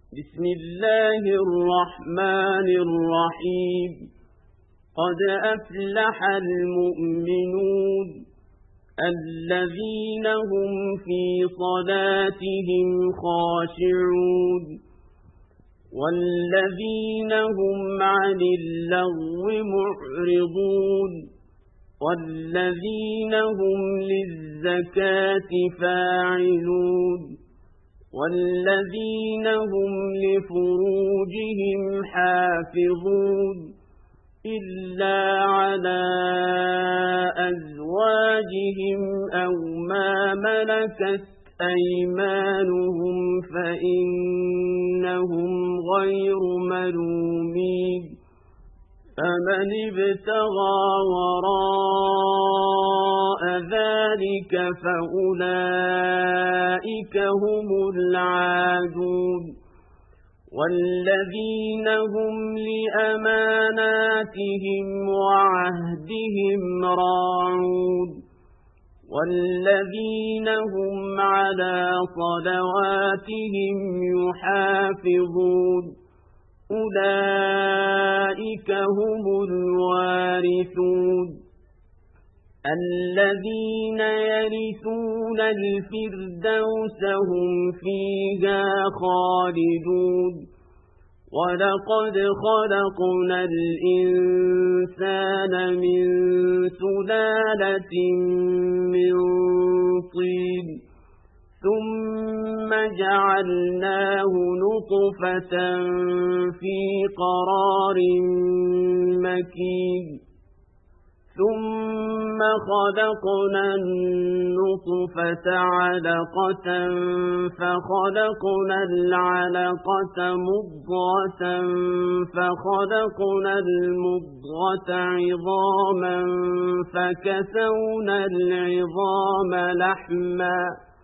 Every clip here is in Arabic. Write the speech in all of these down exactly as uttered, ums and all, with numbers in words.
بسم الله الرحمن الرحيم قد أفلح المؤمنون الذين هم في صلاتهم خاشعون والذين هم عن اللغو معرضون والذين هم للزكاة فاعلون والذين هم لفروجهم حافظون إلا على أزواجهم أو ما ملكت أيمانهم فإنهم غير ملومين فمن ابتغى وراء ذلك فأولئك هم العادون والذين هم لأماناتهم وعهدهم راعون والذين هم على صلواتهم يحافظون أولئك هم الوارثون الذين يرثون الفردوس هم فيها خالدون ولقد خلقنا الإنسان من سلالة من طين ثم جعلناه نطفة في قرار مكين ثم خلقنا النطفة علقة فخلقنا العلقة مضغة فخلقنا المضغة عظاما فكسونا العظام لحما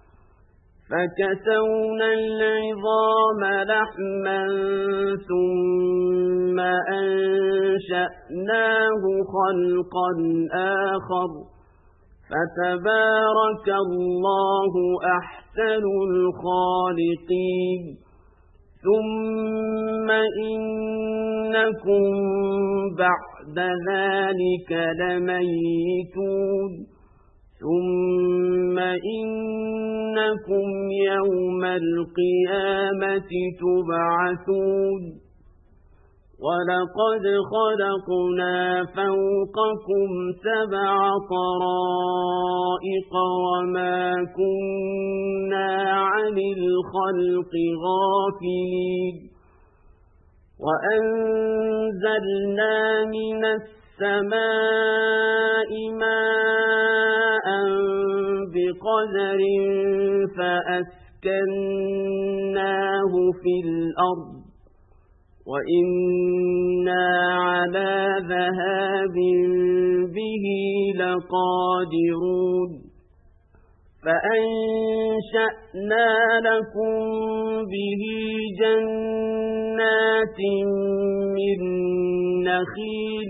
فكسونا العظام لحما ثم أنشأناه خلقا آخر فتبارك الله أحسن الخالقين ثم إنكم بعد ذلك لميتون ثم إنكم يوم القيامة تبعثون ولقد خلقنا فوقكم سبع طرائق وما كنا عن الخلق غافلين وأنزلنا من السماء ماء بقدر فأسكناه في الأرض وإنا على ذهاب به لقادرون فأنشأنا لكم به جنات من نخيل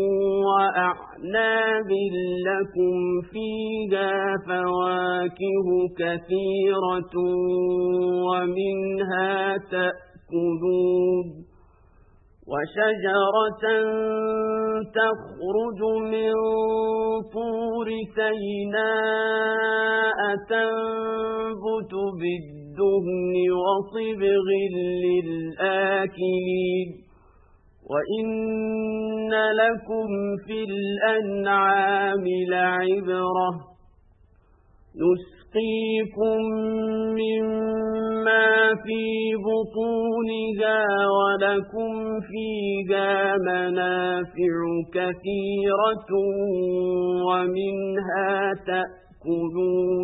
وأعناب لكم فيها فواكه كثيرة ومنها تأكلون وشجرة تخرج من طور سيناء تنبت بالدهن وصبغ للآكلين وإن لكم في الأنعام لعبرة نسقيكم مما في بطونها ولكم فيها منافع كثيرة ومنها تأكلون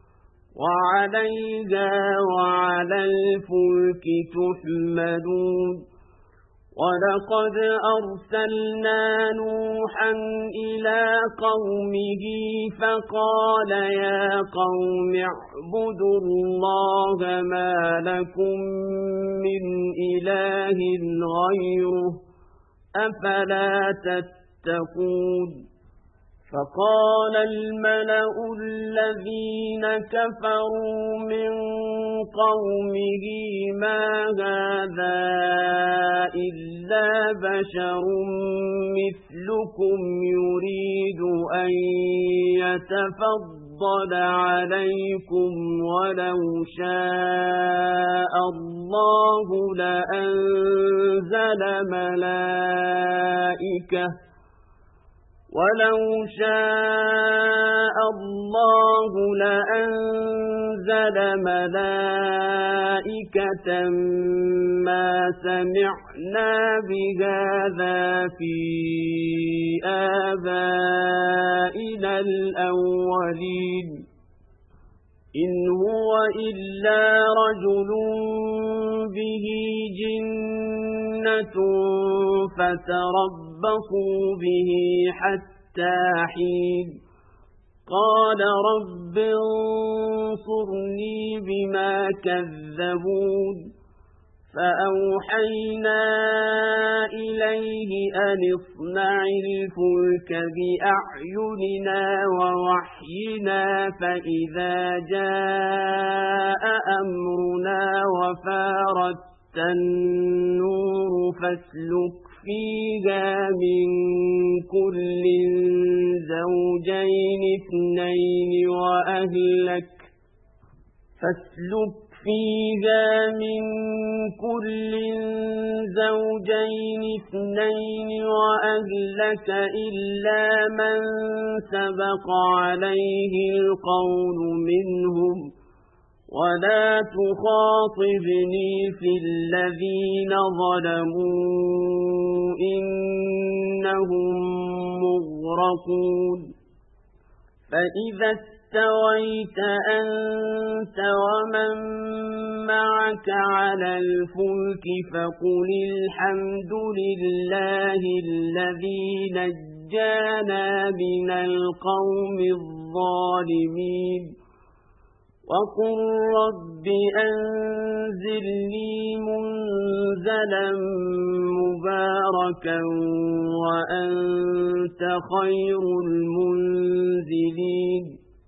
وعليها وعلى الفلك تحملون ولقد أرسلنا نوحا إلى قومه فقال يا قوم اعبدوا الله ما لكم من إله غيره أفلا تتقون فقال الملأ الذين كفروا من قومه ما هذا إلا بشر مثلكم يريد أن يتفضل عليكم ولو شاء الله لأنزل ملائكة ولو شاء الله لأنزل ملائكة ما سمعنا بهذا في آبائنا الأولين إن هو إلا رجل به جنة فتربصوا به حتى حين قال رب انصرني بما كذبون فأوحينا إليه أن اصنع الفلك بأعيننا ووحينا فإذا جاء أمرنا وفارت النور فاسلك فيها من كل زوجين اثنين وأهلك فاسلك فيها من كل زوجين اثنين وأهلك إلا من سبق عليه القول منهم ولا تخاطبني في الذين ظلموا إنهم مغرقون فإذا استويت أنت ومن معك على الفلك فقل الحمد لله الذي نجانا من القوم الظالمين وقل رب أنزلني منزلا مباركا وأنت خير المنزلين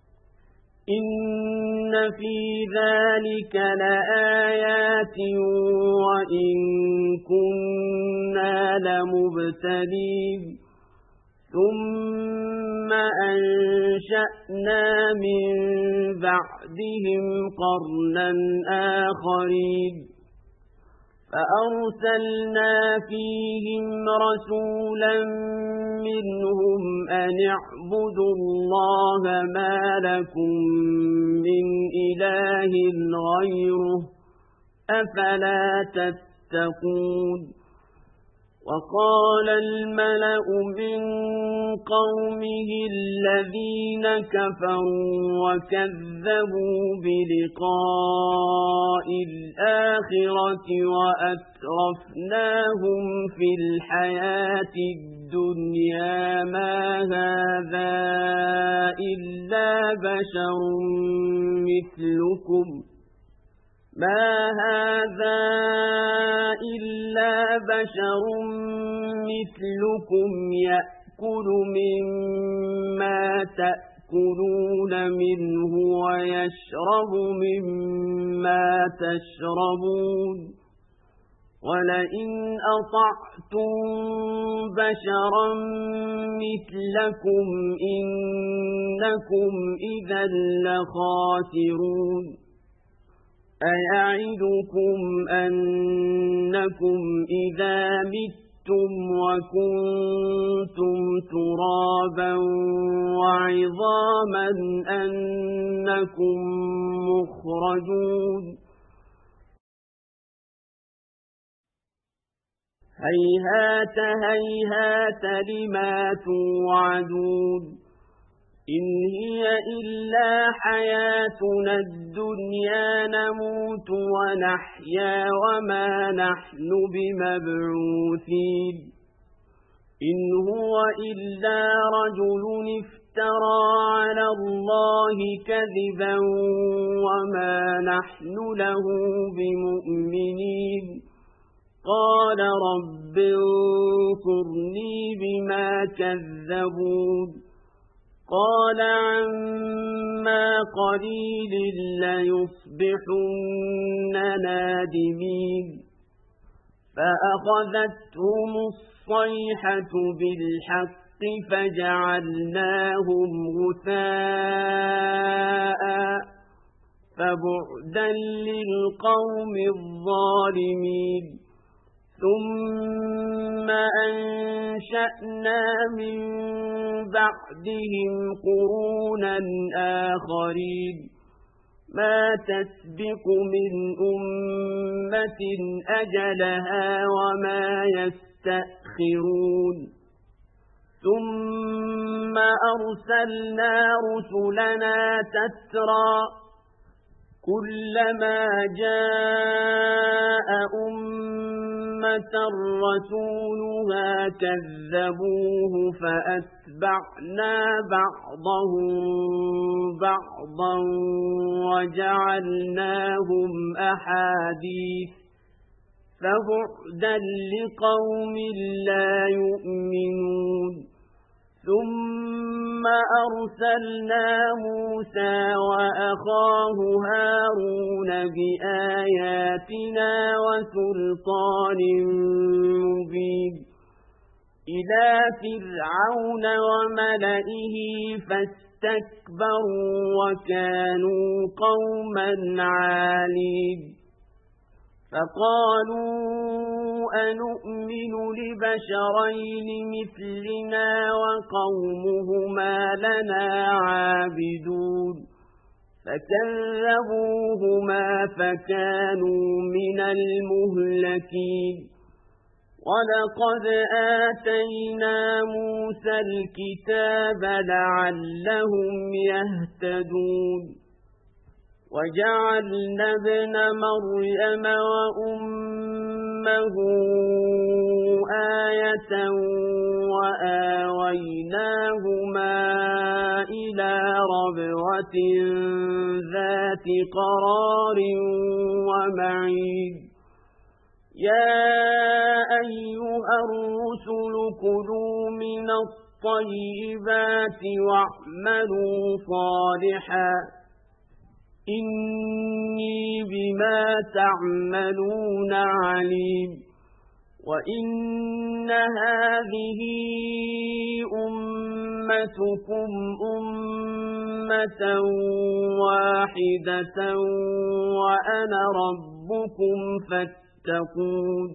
إن في ذلك لآيات وإن كنا لمبتلين ثم أنشأنا من بعدهم قرنا آخرين فأرسلنا فيهم رسولا منهم أن اعبدوا الله ما لكم من إله غيره أفلا تتقون وقال الملأ من قومه الذين كفروا وكذبوا بلقاء الآخرة وأترفناهم في الحياة الدنيا ما هذا إلا بشر مثلكم ما هذا إلا بشر مثلكم يأكل مما تأكلون منه ويشرب مما تشربون ولئن أطعتم بشرا مثلكم إنكم إذا لخاسرون أيعدكم أنكم إذا متم وكنتم ترابا وعظاما أنكم مخرجون هيهات هيهات لما توعدون إن هي إلا حياتنا الدنيا نموت ونحيا وما نحن بمبعوثين إن هو إلا رجل افترى على الله كذبا وما نحن له بمؤمنين قال رب انصرني بما كذبون قال عما قليل ليصبحن نادمين فأخذتهم الصيحة بالحق فجعلناهم غثاء فبعدا للقوم الظالمين ثم أنشأنا من بعدهم قرونا آخرين ما تسبق من أمة أجلها وما يستأخرون ثم أرسلنا رسلنا تترى كلما جاء أمة رسولها كذبوه فأتبعنا بعضهم بعضا وجعلناهم أحاديث فبعدا لقوم لا يؤمنون ثم أرسلنا موسى وأخاه هارون بآياتنا وسلطان مبين إلى فرعون وملئه فاستكبروا وكانوا قوما عالين فقالوا أنؤمن لبشرين مثلنا وقومهما لنا عابدون فكذبوهما فكانوا من المهلكين ولقد آتينا موسى الكتاب لعلهم يهتدون وجعلنا ابن مريم وأمه آية وآويناهما إلى ربوة ذات قرار ومعين يا أيها الرسل كلوا من الطيبات واعملوا صالحا إني بما تعملون عليم وإن هذه أمتكم أمة واحدة وأنا ربكم فاتقون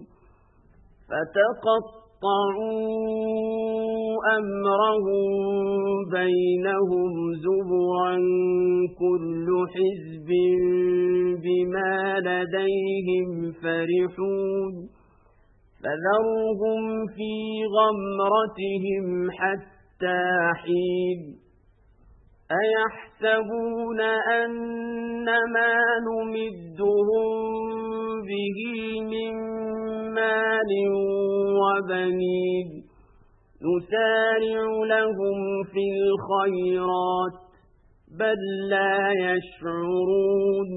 فتقطعوا أمرهم بينهم زبرا كل حزب بما لديهم فرحون فذرهم في غمرتهم حتى حين أيحسبون أن ما نمدهم به من مال وبنين نسارع لهم في الخيرات بل لا يشعرون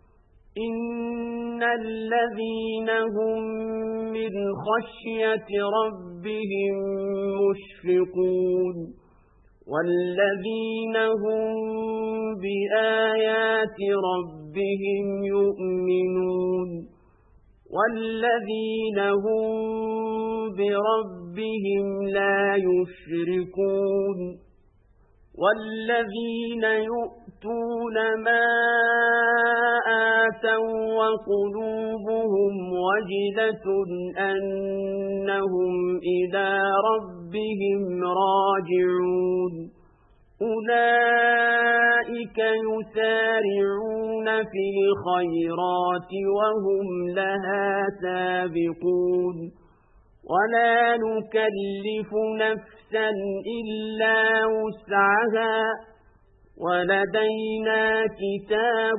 إن الذين هم من خشية ربهم مشفقون والذين هم بآيات ربهم يؤمنون والذين هم بربهم لا يشركون والذين يؤتون ما آتوا وقلوبهم وجلة أنهم إلى ربهم راجعون أولئك يسارعون في الخيرات وهم لها سابقون ولا نكلف نفسا إلا وسعها ولدينا كتاب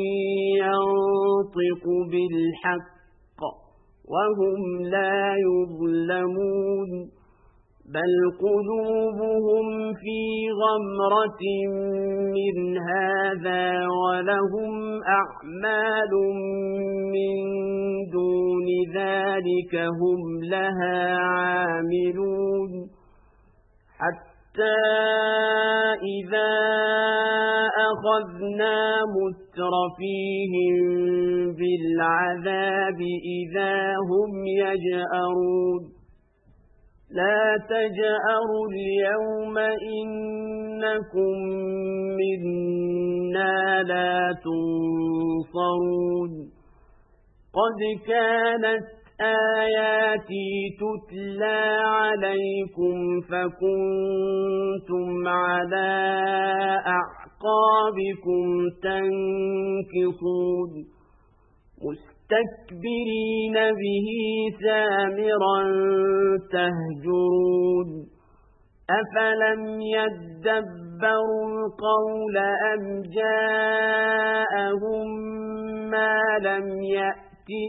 ينطق بالحق وهم لا يظلمون بل قلوبهم في غمرة من هذا ولهم أعمال من دون ذلك هم لها عاملون حتى إذا أخذنا مترفيهم بالعذاب إذا هم يجأرون لا تجأروا اليوم إنكم منا لا تنصرون قد كانت آياتي تتلى عليكم فكنتم على أعقابكم تنكصون مستكبرين به سامرا تهجرون أفلم يدبروا القول أم جاءهم ما لم يأت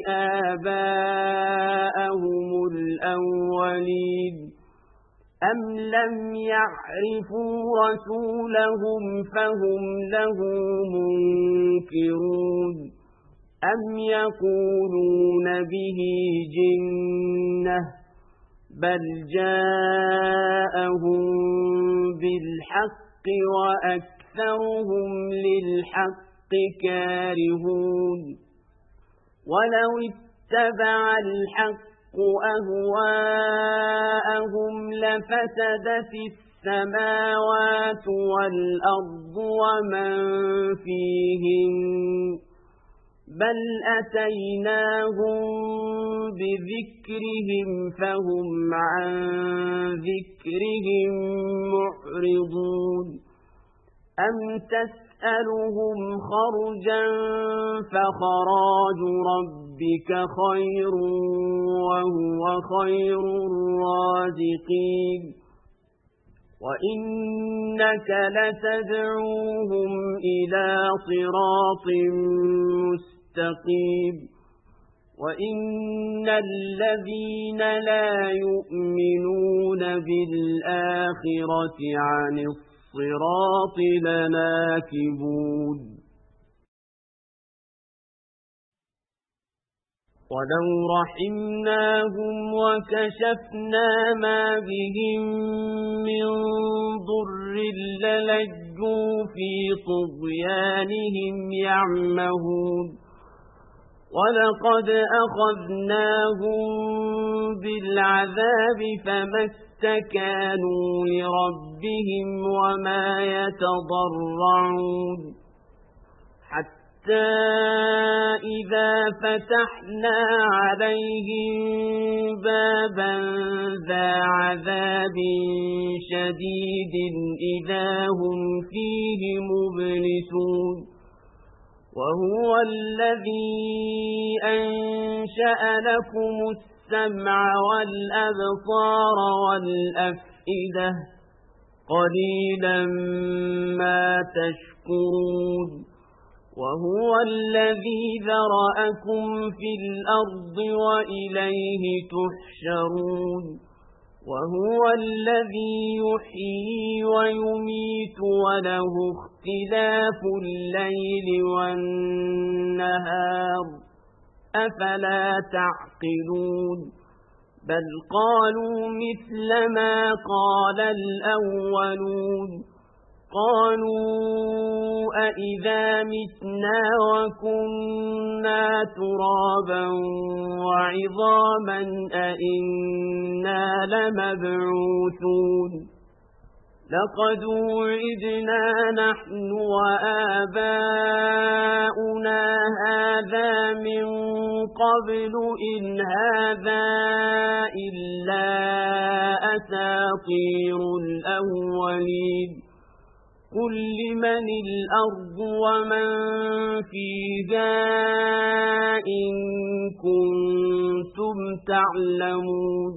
آباءهم الأولين أم لم يعرفوا رسولهم فهم له منكرون أم يقولون به جنة بل جاءهم بالحق وأكثرهم للحق كارهون ولو اتبع الحق أهواءهم لفسدت السماوات والأرض ومن فيهن بل أتيناهم بذكرهم فهم عن ذكرهم معرضون أم تسألهم خرجا فخراج ربك خير وهو خير الرازقين وإنك لتدعوهم إلى صراط مستقيم وإن الذين لا يؤمنون بالآخرة عن الصراط لناكبون ولو رحمناهم وكشفنا ما بهم من ضر للجوا في طغيانهم يعمهون ولقد أخذناهم بالعذاب فما استكانوا لربهم وما يتضرعون حتى إذا فتحنا عليهم بابا ذا عذاب شديد إذا هم فيه مبلسون وهو الذي أنشأ لكم السمع والأبصار والأفئدة قليلا ما تشكرون وهو الذي ذرأكم في الأرض وإليه تحشرون وهو الذي يحيي ويميت وله اختلاف الليل والنهار أفلا تعقلون بل قالوا مثل ما قال الأولون قالوا أئذا متنا وكنا ترابا وعظاما أئنا لمبعوثون لقد وعدنا نحن وآباؤنا هذا من قبل إن هذا إلا أساطير الأولين قل لمن الأرض ومن فيها إن كنتم تعلمون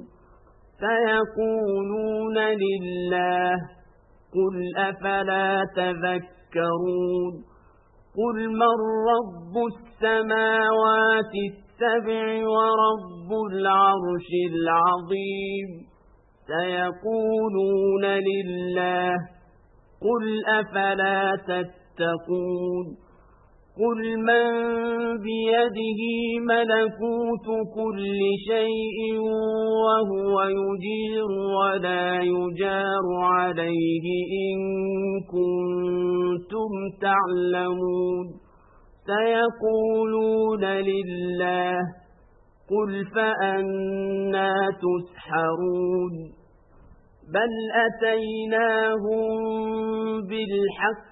سيقولون لله قل أفلا تذكرون قل من رب السماوات السبع ورب العرش العظيم سيقولون لله قل أفلا تتقون قل من بيده ملكوت كل شيء وهو يجير ولا يجار عليه إن كنتم تعلمون سيقولون لله قل فأنى تسحرون بل أتيناهم بالحق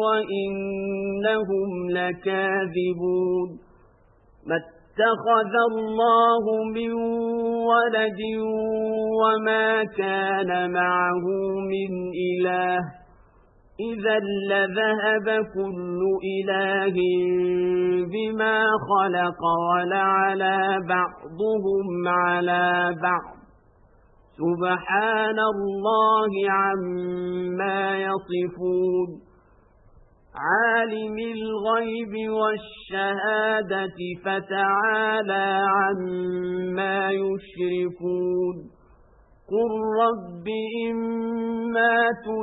وإنهم لكاذبون ما اتخذ الله من ولد وما كان معه من إله إذا لذهب كل إله بما خلق ولعلى بعضهم على بعض سبحان الله عما يصفون عالم الغيب والشهادة فتعالى عما يشركون قل رب إما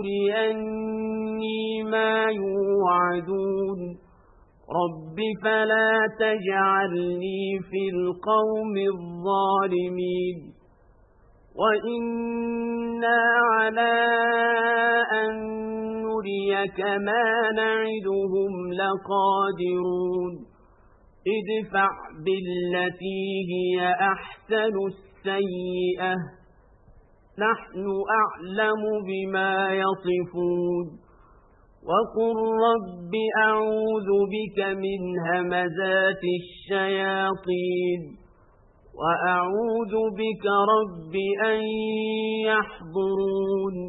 تريني ما يوعدون رب فلا تجعلني في القوم الظالمين وإنا على أن نريك ما نعدهم لقادرون ادفع بالتي هي أحسن السيئة نحن أعلم بما يصفون وقل رب أعوذ بك من همزات الشياطين وأعوذ بك رب أن يحضرون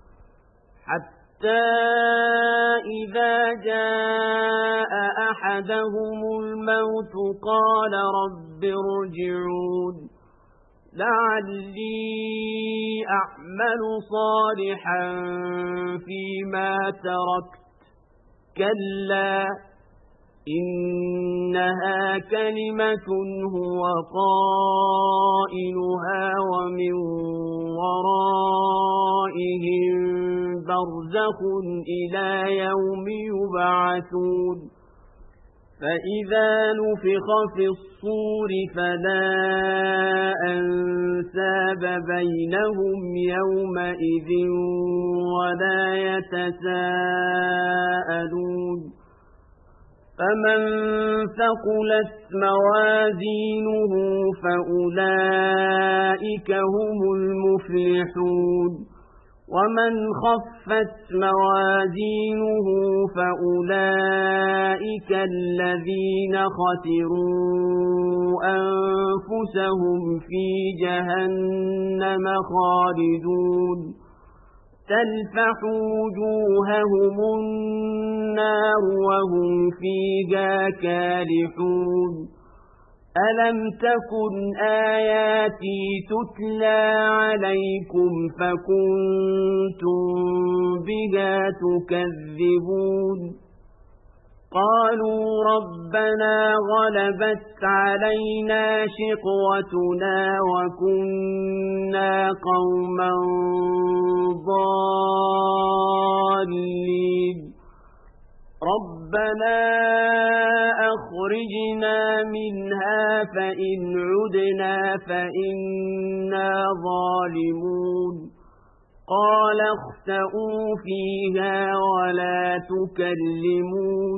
حتى إذا جاء أحدهم الموت قال رب ارجعون لعلي أعمل صالحا فيما تركت كلا إنها كلمة هو قائلها ومن ورائهم برزخ إلى يوم يبعثون فإذا نفخ في الصور فلا أنساب بينهم يومئذ ولا يتساءلون فمن ثقلت موازينه فأولئك هم المفلحون ومن خفت موازينه فأولئك الذين خسروا أنفسهم في جهنم خالدون تلفح وجوههم النار وهم فيها كالحون ألم تكن آياتي تتلى عليكم فكنتم بها تكذبون قالوا ربنا غلبت علينا شقوتنا وكنا قوما ضالين ربنا أخرجنا منها فإن عدنا فإنا ظالمون قال اخسئوا فيها ولا تكلمون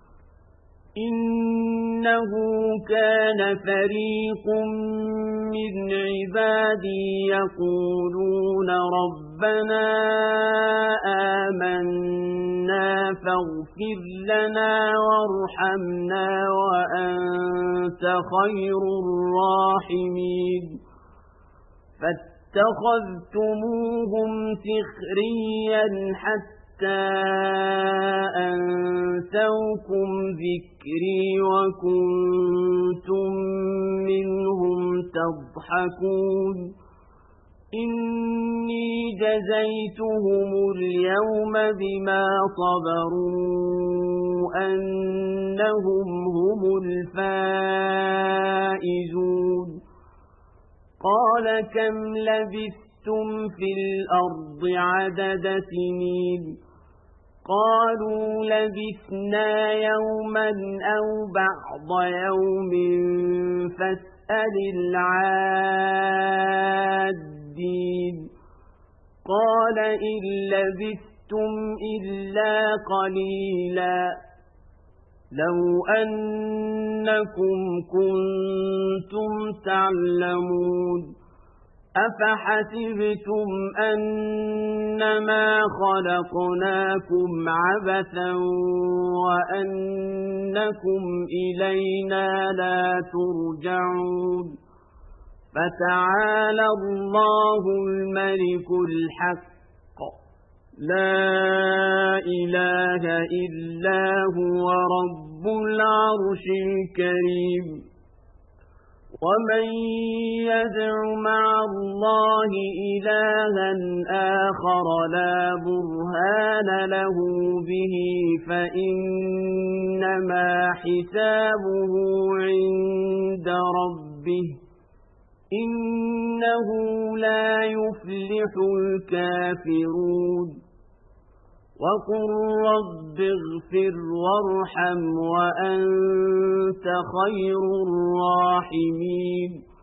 إنه كان فريق من عبادي يقولون ربنا آمنا فاغفر لنا وارحمنا وأنت خير الراحمين فاتخذتموهم سخريا حتى أنسوكم ذكري وكنتم منهم تضحكون إني جزيتهم اليوم بما صبروا أنهم هم الفائزون قال كم لبثتم في الأرض عدد سنين قالوا لبثنا يوما أو بعض يوم فاسأل العادين قال إن لبثتم إلا قليلا لو أنكم كنتم تعلمون أفحسبتم أنما خلقناكم عبثا وأنكم إلينا لا ترجعون فتعالى الله الملك الحق لا إله إلا هو رب العرش الكريم ومن يدع مع الله إلها آخر لا برهان له به فإنما حسابه عند ربه إنه لا يفلح الكافرون وقل رب اغفر وارحم وأنت خير الراحمين